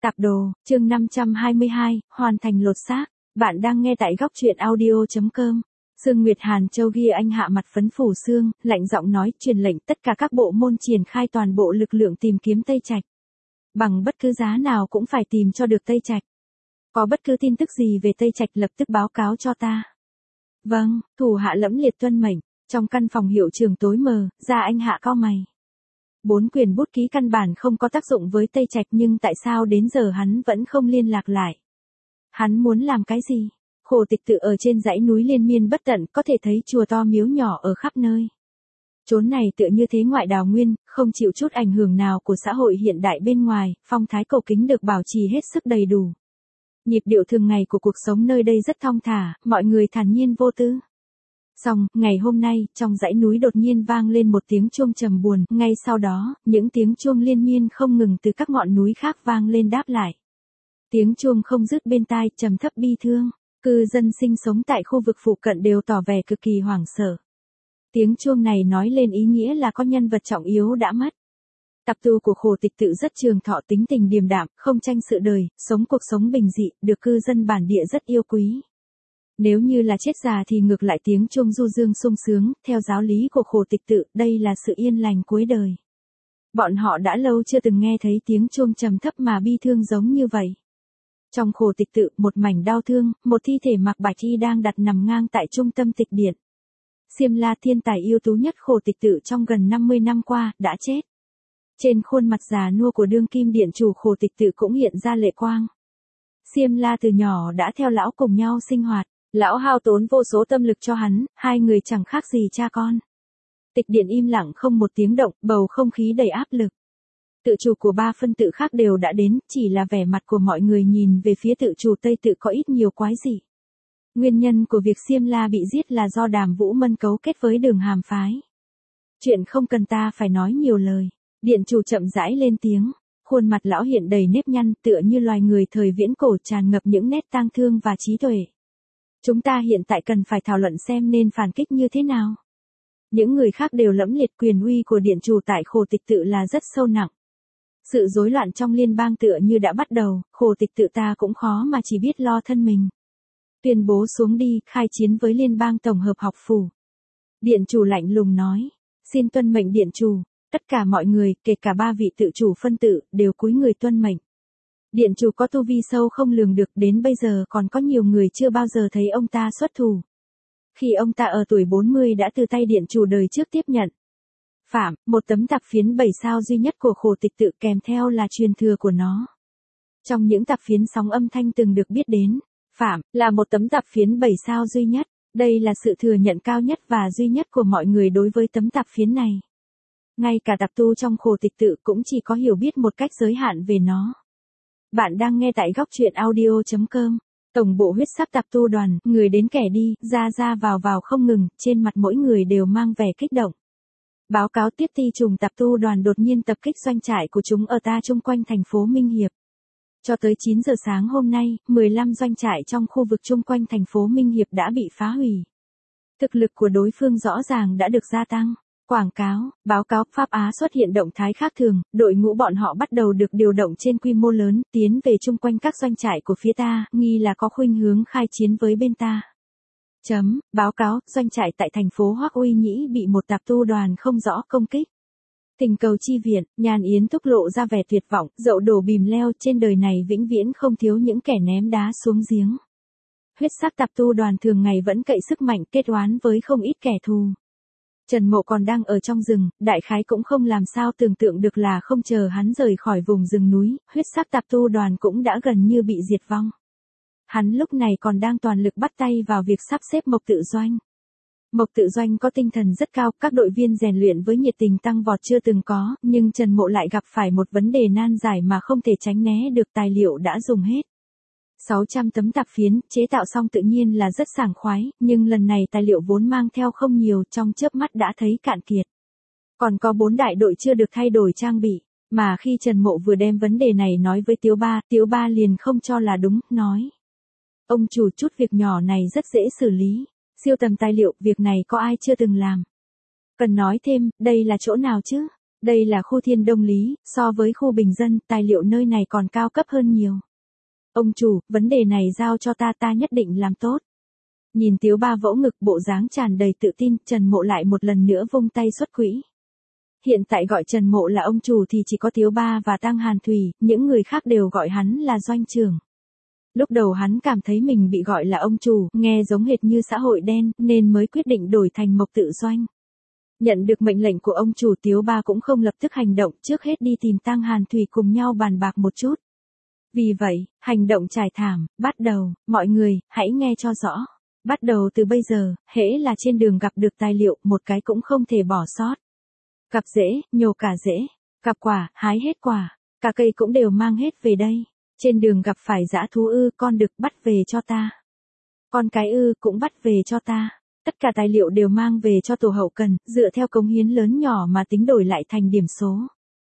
Tạp đồ, chương 522, hoàn thành lột xác. Bạn đang nghe tại góc truyện audio.com. Sương Nguyệt Hàn Châu ghi anh hạ mặt phấn phủ xương, lạnh giọng nói truyền lệnh tất cả các bộ môn triển khai toàn bộ lực lượng tìm kiếm Tây Trạch. Bằng bất cứ giá nào cũng phải tìm cho được Tây Trạch. Có bất cứ tin tức gì về Tây Trạch lập tức báo cáo cho ta. Vâng, thủ hạ lẫm liệt tuân mệnh. Trong căn phòng hiệu trường tối mờ, ra anh hạ cau mày. 4 quyển bút ký căn bản không có tác dụng với Tây Trạch nhưng tại sao đến giờ hắn vẫn không liên lạc lại? Hắn muốn làm cái gì? Khổ Tịch Tự ở trên dãy núi liên miên bất tận có thể thấy chùa to miếu nhỏ ở khắp nơi. Chốn này tựa như thế ngoại đào nguyên, không chịu chút ảnh hưởng nào của xã hội hiện đại bên ngoài, phong thái cổ kính được bảo trì hết sức đầy đủ. Nhịp điệu thường ngày của cuộc sống nơi đây rất thong thả, mọi người thản nhiên vô tư. Xong, ngày hôm nay, trong dãy núi đột nhiên vang lên một tiếng chuông trầm buồn, ngay sau đó, những tiếng chuông liên miên không ngừng từ các ngọn núi khác vang lên đáp lại. Tiếng chuông không dứt bên tai, trầm thấp bi thương, cư dân sinh sống tại khu vực phụ cận đều tỏ vẻ cực kỳ hoảng sợ. Tiếng chuông này nói lên ý nghĩa là có nhân vật trọng yếu đã mất. Tập tu của Khổ Tịch Tự rất trường thọ, tính tình điềm đạm, không tranh sự đời, sống cuộc sống bình dị, được cư dân bản địa rất yêu quý. Nếu như là chết già thì ngược lại tiếng chuông du dương sung sướng, theo giáo lý của Khổ Tịch Tự, đây là sự yên lành cuối đời. Bọn họ đã lâu chưa từng nghe thấy tiếng chuông trầm thấp mà bi thương giống như vậy. Trong Khổ Tịch Tự, một mảnh đau thương, một thi thể mặc bạch y đang đặt nằm ngang tại trung tâm tịch điện. Xiêm La thiên tài ưu tú nhất Khổ Tịch Tự trong gần 50 năm qua, đã chết. Trên khuôn mặt già nua của đương kim điện chủ Khổ Tịch Tự cũng hiện ra lệ quang. Xiêm La từ nhỏ đã theo lão cùng nhau sinh hoạt. Lão hao tốn vô số tâm lực cho hắn, hai người chẳng khác gì cha con. Tịch điện im lặng không một tiếng động, bầu không khí đầy áp lực. Tự chủ của 3 phân tự khác đều đã đến, chỉ là vẻ mặt của mọi người nhìn về phía tự chủ Tây Tự có ít nhiều quái dị. Nguyên nhân của việc Xiêm La bị giết là do Đàm Vũ Mân cấu kết với Đường Hàm phái. Chuyện không cần ta phải nói nhiều lời, điện chủ chậm rãi lên tiếng, khuôn mặt lão hiện đầy nếp nhăn tựa như loài người thời viễn cổ tràn ngập những nét tang thương và trí tuệ. Chúng ta hiện tại cần phải thảo luận xem nên phản kích như thế nào. Những người khác đều lẫm liệt quyền uy của điện chủ tại Khổ Tịch Tự là rất sâu nặng. Sự rối loạn trong liên bang tựa như đã bắt đầu, Khổ Tịch Tự ta cũng khó mà chỉ biết lo thân mình. Tuyên bố xuống đi, khai chiến với liên bang tổng hợp học phủ. Điện chủ lạnh lùng nói, xin tuân mệnh điện chủ, tất cả mọi người, kể cả 3 vị tự chủ phân tự, đều cúi người tuân mệnh. Điện chủ có tu vi sâu không lường được, đến bây giờ còn có nhiều người chưa bao giờ thấy ông ta xuất thủ. Khi ông ta ở tuổi 40 đã từ tay điện chủ đời trước tiếp nhận. Phạm, một tấm tạp phiến 7 sao duy nhất của Khổ Tịch Tự kèm theo là truyền thừa của nó. Trong những tạp phiến sóng âm thanh từng được biết đến, Phạm, là một tấm tạp phiến 7 sao duy nhất. Đây là sự thừa nhận cao nhất và duy nhất của mọi người đối với tấm tạp phiến này. Ngay cả tạp tu trong Khổ Tịch Tự cũng chỉ có hiểu biết một cách giới hạn về nó. Bạn đang nghe tại góc truyện audio.com. Tổng bộ huyết sắc tạp tu đoàn, người đến kẻ đi, ra vào không ngừng, trên mặt mỗi người đều mang vẻ kích động. Báo cáo tiếp ti trùng tạp tu đoàn đột nhiên tập kích doanh trại của chúng ở ta chung quanh thành phố Minh Hiệp. Cho tới 9 giờ sáng hôm nay, 15 doanh trại trong khu vực chung quanh thành phố Minh Hiệp đã bị phá hủy. Thực lực của đối phương rõ ràng đã được gia tăng. Quảng cáo, báo cáo Pháp Á xuất hiện động thái khác thường, đội ngũ bọn họ bắt đầu được điều động trên quy mô lớn, tiến về chung quanh các doanh trại của phía ta, nghi là có khuynh hướng khai chiến với bên ta. Báo cáo, doanh trại tại thành phố Hoắc Uy Nhĩ bị một tạp tu đoàn không rõ công kích. Tình cầu chi viện, Nhan Yến Thúc lộ ra vẻ tuyệt vọng, dậu đổ bìm leo, trên đời này vĩnh viễn không thiếu những kẻ ném đá xuống giếng. Huyết sắc tạp tu đoàn thường ngày vẫn cậy sức mạnh kết oán với không ít kẻ thù. Trần Mộ còn đang ở trong rừng, đại khái cũng không làm sao tưởng tượng được là không chờ hắn rời khỏi vùng rừng núi, huyết sắc tạp tu đoàn cũng đã gần như bị diệt vong. Hắn lúc này còn đang toàn lực bắt tay vào việc sắp xếp Mộc Tự Doanh. Mộc Tự Doanh có tinh thần rất cao, các đội viên rèn luyện với nhiệt tình tăng vọt chưa từng có, nhưng Trần Mộ lại gặp phải một vấn đề nan giải mà không thể tránh né được, tài liệu đã dùng hết. 600 tấm tạp phiến, chế tạo xong tự nhiên là rất sảng khoái, nhưng lần này tài liệu vốn mang theo không nhiều, trong chớp mắt đã thấy cạn kiệt. Còn có 4 đại đội chưa được thay đổi trang bị, mà khi Trần Mộ vừa đem vấn đề này nói với Tiếu Ba liền không cho là đúng, nói. Ông chủ, chút việc nhỏ này rất dễ xử lý, siêu tầm tài liệu, việc này có ai chưa từng làm. Cần nói thêm, đây là chỗ nào chứ? Đây là khu Thiên Đông Lý, so với khu bình dân, tài liệu nơi này còn cao cấp hơn nhiều. Ông chủ, vấn đề này giao cho ta nhất định làm tốt. Nhìn Tiếu Ba vỗ ngực bộ dáng tràn đầy tự tin, Trần Mộ lại một lần nữa vung tay xuất quỹ. Hiện tại gọi Trần Mộ là ông chủ thì chỉ có Tiếu Ba và Tăng Hàn Thủy, những người khác đều gọi hắn là doanh trưởng. Lúc đầu hắn cảm thấy mình bị gọi là ông chủ, nghe giống hệt như xã hội đen, nên mới quyết định đổi thành Mộc Tự Doanh. Nhận được mệnh lệnh của ông chủ, Tiếu Ba cũng không lập tức hành động, trước hết đi tìm Tăng Hàn Thủy cùng nhau bàn bạc một chút. Vì vậy, hành động trải thảm, bắt đầu, mọi người, hãy nghe cho rõ. Bắt đầu từ bây giờ, hễ là trên đường gặp được tài liệu, một cái cũng không thể bỏ sót. Cặp rễ, nhổ cả rễ, cặp quả, hái hết quả, cả cây cũng đều mang hết về đây. Trên đường gặp phải dã thú con đực bắt về cho ta. Con cái cũng bắt về cho ta. Tất cả tài liệu đều mang về cho tổ hậu cần, dựa theo cống hiến lớn nhỏ mà tính đổi lại thành điểm số.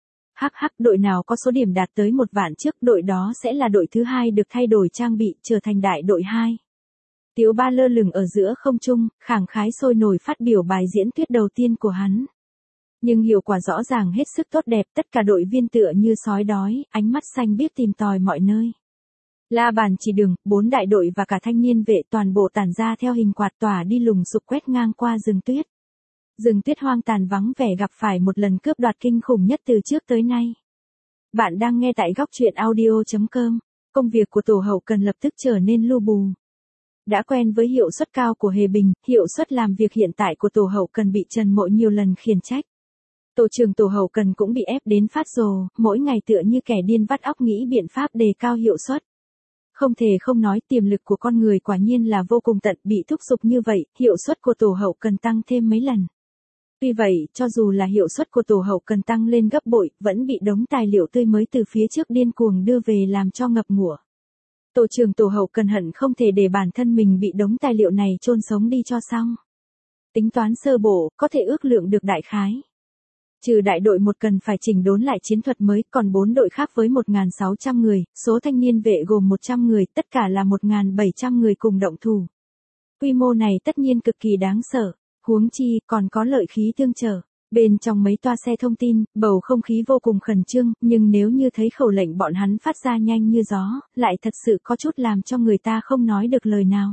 Đội nào có số điểm đạt tới 1 vạn trước, đội đó sẽ là đội thứ 2 được thay đổi trang bị, trở thành đại đội 2. Tiếu Ba lơ lửng ở giữa không trung, khẳng khái sôi nổi phát biểu bài diễn thuyết đầu tiên của hắn. Nhưng hiệu quả rõ ràng hết sức tốt đẹp, tất cả đội viên tựa như sói đói, ánh mắt xanh biếc tìm tòi mọi nơi. La bàn chỉ đường, 4 đại đội và cả thanh niên vệ toàn bộ tản ra theo hình quạt tỏa đi lùng sục quét ngang qua rừng tuyết. Rừng tuyết hoang tàn vắng vẻ gặp phải một lần cướp đoạt kinh khủng nhất từ trước tới nay. Bạn đang nghe tại góc truyện audio.com. Công việc của tổ hậu cần lập tức trở nên lu bù. Đã quen với hiệu suất cao của Hề Bình, hiệu suất làm việc hiện tại của tổ hậu cần bị Trần Mộ nhiều lần khiển trách. Tổ trưởng tổ hậu cần cũng bị ép đến phát rồ, mỗi ngày tựa như kẻ điên vắt óc nghĩ biện pháp đề cao hiệu suất. Không thể không nói tiềm lực của con người quả nhiên là vô cùng tận, bị thúc giục như vậy, hiệu suất của tổ hậu cần tăng thêm mấy lần. Tuy vậy, cho dù là hiệu suất của tổ hậu cần tăng lên gấp bội, vẫn bị đống tài liệu tươi mới từ phía trước điên cuồng đưa về làm cho ngập ngụa. Tổ trưởng tổ hậu cần hận không thể để bản thân mình bị đống tài liệu này chôn sống đi cho xong. Tính toán sơ bộ, có thể ước lượng được đại khái. Trừ đại đội 1 cần phải chỉnh đốn lại chiến thuật mới, còn 4 đội khác với 1.600 người, số thanh niên vệ gồm 100 người, tất cả là 1.700 người cùng động thủ. Quy mô này tất nhiên cực kỳ đáng sợ, huống chi còn có lợi khí tương trợ. Bên trong mấy toa xe thông tin, bầu không khí vô cùng khẩn trương, nhưng nếu như thấy khẩu lệnh bọn hắn phát ra nhanh như gió, lại thật sự có chút làm cho người ta không nói được lời nào.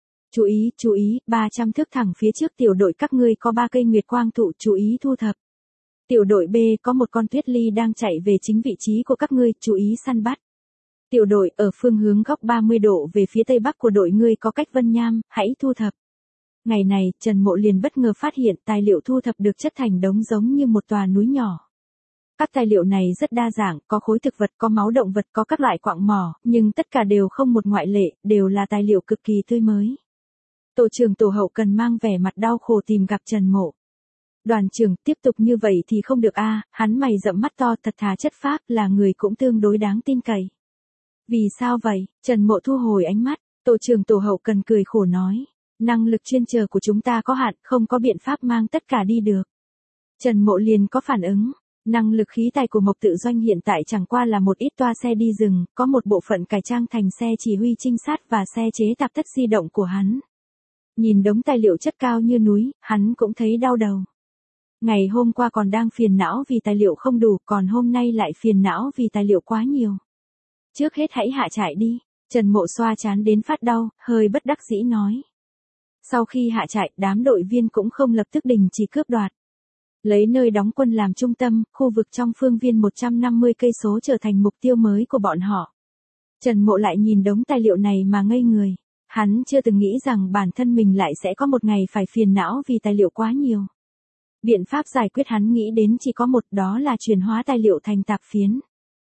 Chú ý, 300 thước thẳng phía trước tiểu đội các ngươi có 3 cây nguyệt quang thụ, chú ý thu thập. Tiểu đội B có một con tuyết ly đang chạy về chính vị trí của các ngươi, chú ý săn bắt. Tiểu đội ở phương hướng góc 30 độ về phía tây bắc của đội ngươi có cách Vân Nham, hãy thu thập. Ngày này, Trần Mộ liền bất ngờ phát hiện tài liệu thu thập được chất thành đống giống như một tòa núi nhỏ. Các tài liệu này rất đa dạng, có khối thực vật, có máu động vật, có các loại quặng mỏ, nhưng tất cả đều không một ngoại lệ, đều là tài liệu cực kỳ tươi mới. Tổ trưởng tổ hậu cần mang vẻ mặt đau khổ tìm gặp Trần Mộ. Đoàn trưởng, tiếp tục như vậy thì không được hắn mày rậm mắt to, thật thà chất phác, là người cũng tương đối đáng tin cậy. Vì sao vậy? Trần Mộ thu hồi ánh mắt, tổ trưởng tổ hậu cần cười khổ nói. Năng lực chuyên chờ của chúng ta có hạn, không có biện pháp mang tất cả đi được. Trần Mộ liền có phản ứng. Năng lực khí tài của Mộc Tự Doanh hiện tại chẳng qua là một ít toa xe đi rừng, có một bộ phận cải trang thành xe chỉ huy trinh sát và xe chế tạp tất di động của hắn. Nhìn đống tài liệu chất cao như núi, hắn cũng thấy đau đầu. Ngày hôm qua còn đang phiền não vì tài liệu không đủ, còn hôm nay lại phiền não vì tài liệu quá nhiều. Trước hết hãy hạ trại đi. Trần Mộ xoa trán đến phát đau, hơi bất đắc dĩ nói. Sau khi hạ trại, đám đội viên cũng không lập tức đình chỉ cướp đoạt. Lấy nơi đóng quân làm trung tâm, khu vực trong phương viên 150 cây số trở thành mục tiêu mới của bọn họ. Trần Mộ lại nhìn đống tài liệu này mà ngây người. Hắn chưa từng nghĩ rằng bản thân mình lại sẽ có một ngày phải phiền não vì tài liệu quá nhiều. Biện pháp giải quyết hắn nghĩ đến chỉ có một, đó là chuyển hóa tài liệu thành tạp phiến.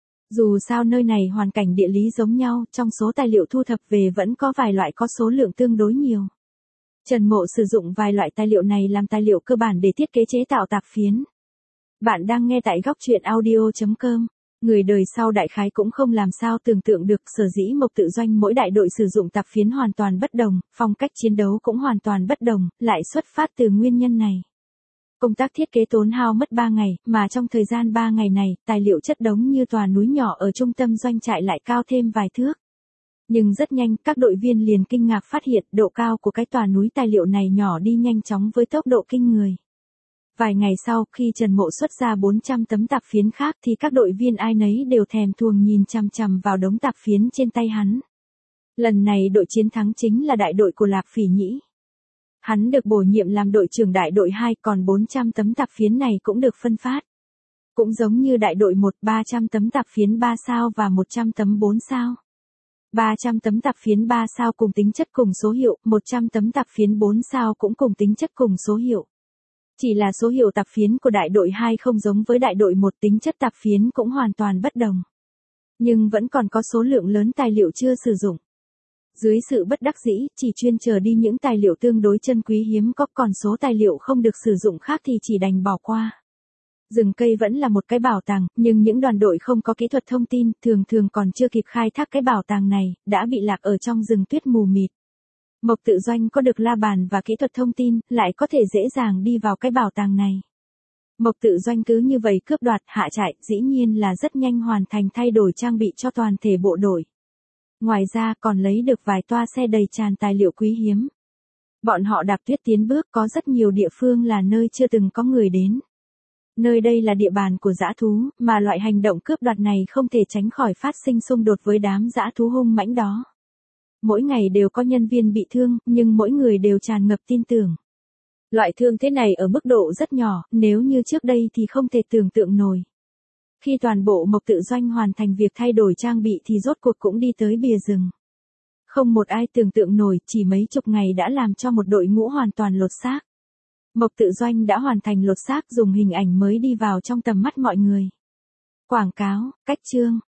Dù sao nơi này hoàn cảnh địa lý giống nhau, trong số tài liệu thu thập về vẫn có vài loại có số lượng tương đối nhiều. Trần Mộ sử dụng vài loại tài liệu này làm tài liệu cơ bản để thiết kế chế tạo tạp phiến. Bạn đang nghe tại góc truyện audio.com. Người đời sau đại khái cũng không làm sao tưởng tượng được, sở dĩ Mộc Tự Doanh mỗi đại đội sử dụng tạp phiến hoàn toàn bất đồng, phong cách chiến đấu cũng hoàn toàn bất đồng, lại xuất phát từ nguyên nhân này. Công tác thiết kế tốn hao mất 3 ngày, mà trong thời gian 3 ngày này, tài liệu chất đống như tòa núi nhỏ ở trung tâm doanh trại lại cao thêm vài thước. Nhưng rất nhanh, các đội viên liền kinh ngạc phát hiện độ cao của cái tòa núi tài liệu này nhỏ đi nhanh chóng với tốc độ kinh người. Vài ngày sau, khi Trần Mộ xuất ra 400 tấm tạp phiến khác thì các đội viên ai nấy đều thèm thuồng nhìn chằm chằm vào đống tạp phiến trên tay hắn. Lần này đội chiến thắng chính là đại đội của Lạp Phỉ Nhĩ. Hắn được bổ nhiệm làm đội trưởng đại đội 2, còn 400 tấm tạp phiến này cũng được phân phát. Cũng giống như đại đội 1, 300 tấm tạp phiến 3 sao và 100 tấm 4 sao. 300 tấm tạp phiến 3 sao cùng tính chất cùng số hiệu, 100 tấm tạp phiến 4 sao cũng cùng tính chất cùng số hiệu. Chỉ là số hiệu tạp phiến của đại đội 2 không giống với đại đội 1, tính chất tạp phiến cũng hoàn toàn bất đồng. Nhưng vẫn còn có số lượng lớn tài liệu chưa sử dụng. Dưới sự bất đắc dĩ, chỉ chuyên chờ đi những tài liệu tương đối chân quý hiếm có, còn số tài liệu không được sử dụng khác thì chỉ đành bỏ qua. Rừng cây vẫn là một cái bảo tàng, nhưng những đoàn đội không có kỹ thuật thông tin, thường thường còn chưa kịp khai thác cái bảo tàng này, đã bị lạc ở trong rừng tuyết mù mịt. Mộc Tự Doanh có được la bàn và kỹ thuật thông tin, lại có thể dễ dàng đi vào cái bảo tàng này. Mộc Tự Doanh cứ như vậy cướp đoạt, hạ trại, dĩ nhiên là rất nhanh hoàn thành thay đổi trang bị cho toàn thể bộ đội. Ngoài ra còn lấy được vài toa xe đầy tràn tài liệu quý hiếm. Bọn họ đạp tuyết tiến bước, có rất nhiều địa phương là nơi chưa từng có người đến. Nơi đây là địa bàn của dã thú, mà loại hành động cướp đoạt này không thể tránh khỏi phát sinh xung đột với đám dã thú hung mãnh đó. Mỗi ngày đều có nhân viên bị thương, nhưng mỗi người đều tràn ngập tin tưởng. Loại thương thế này ở mức độ rất nhỏ, nếu như trước đây thì không thể tưởng tượng nổi. Khi toàn bộ Mộc Tự Doanh hoàn thành việc thay đổi trang bị thì rốt cuộc cũng đi tới bìa rừng. Không một ai tưởng tượng nổi, chỉ mấy chục ngày đã làm cho một đội ngũ hoàn toàn lột xác. Mộc Tự Doanh đã hoàn thành lột xác, dùng hình ảnh mới đi vào trong tầm mắt mọi người. Quảng cáo, cách chương.